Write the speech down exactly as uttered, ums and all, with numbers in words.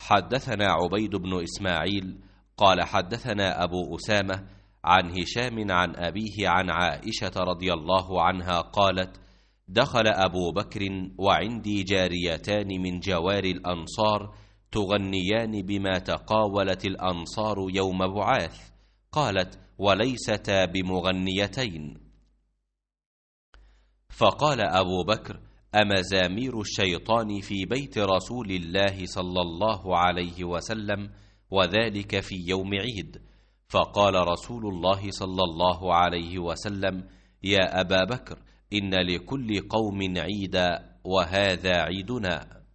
حدثنا عبيد بن إسماعيل قال حدثنا أبو أسامة عن هشام عن أبيه عن عائشة رضي الله عنها قالت: دخل أبو بكر وعندي جاريتان من جوار الأنصار تغنيان بما تقاولت الأنصار يوم بعاث. قالت: وليستا بمغنيتين. فقال أبو بكر: أمزامير الشيطان في بيت رسول الله صلى الله عليه وسلم، وذلك في يوم عيد. فقال رسول الله صلى الله عليه وسلم: يا أبا بكر، إن لكل قوم عيدا وهذا عيدنا.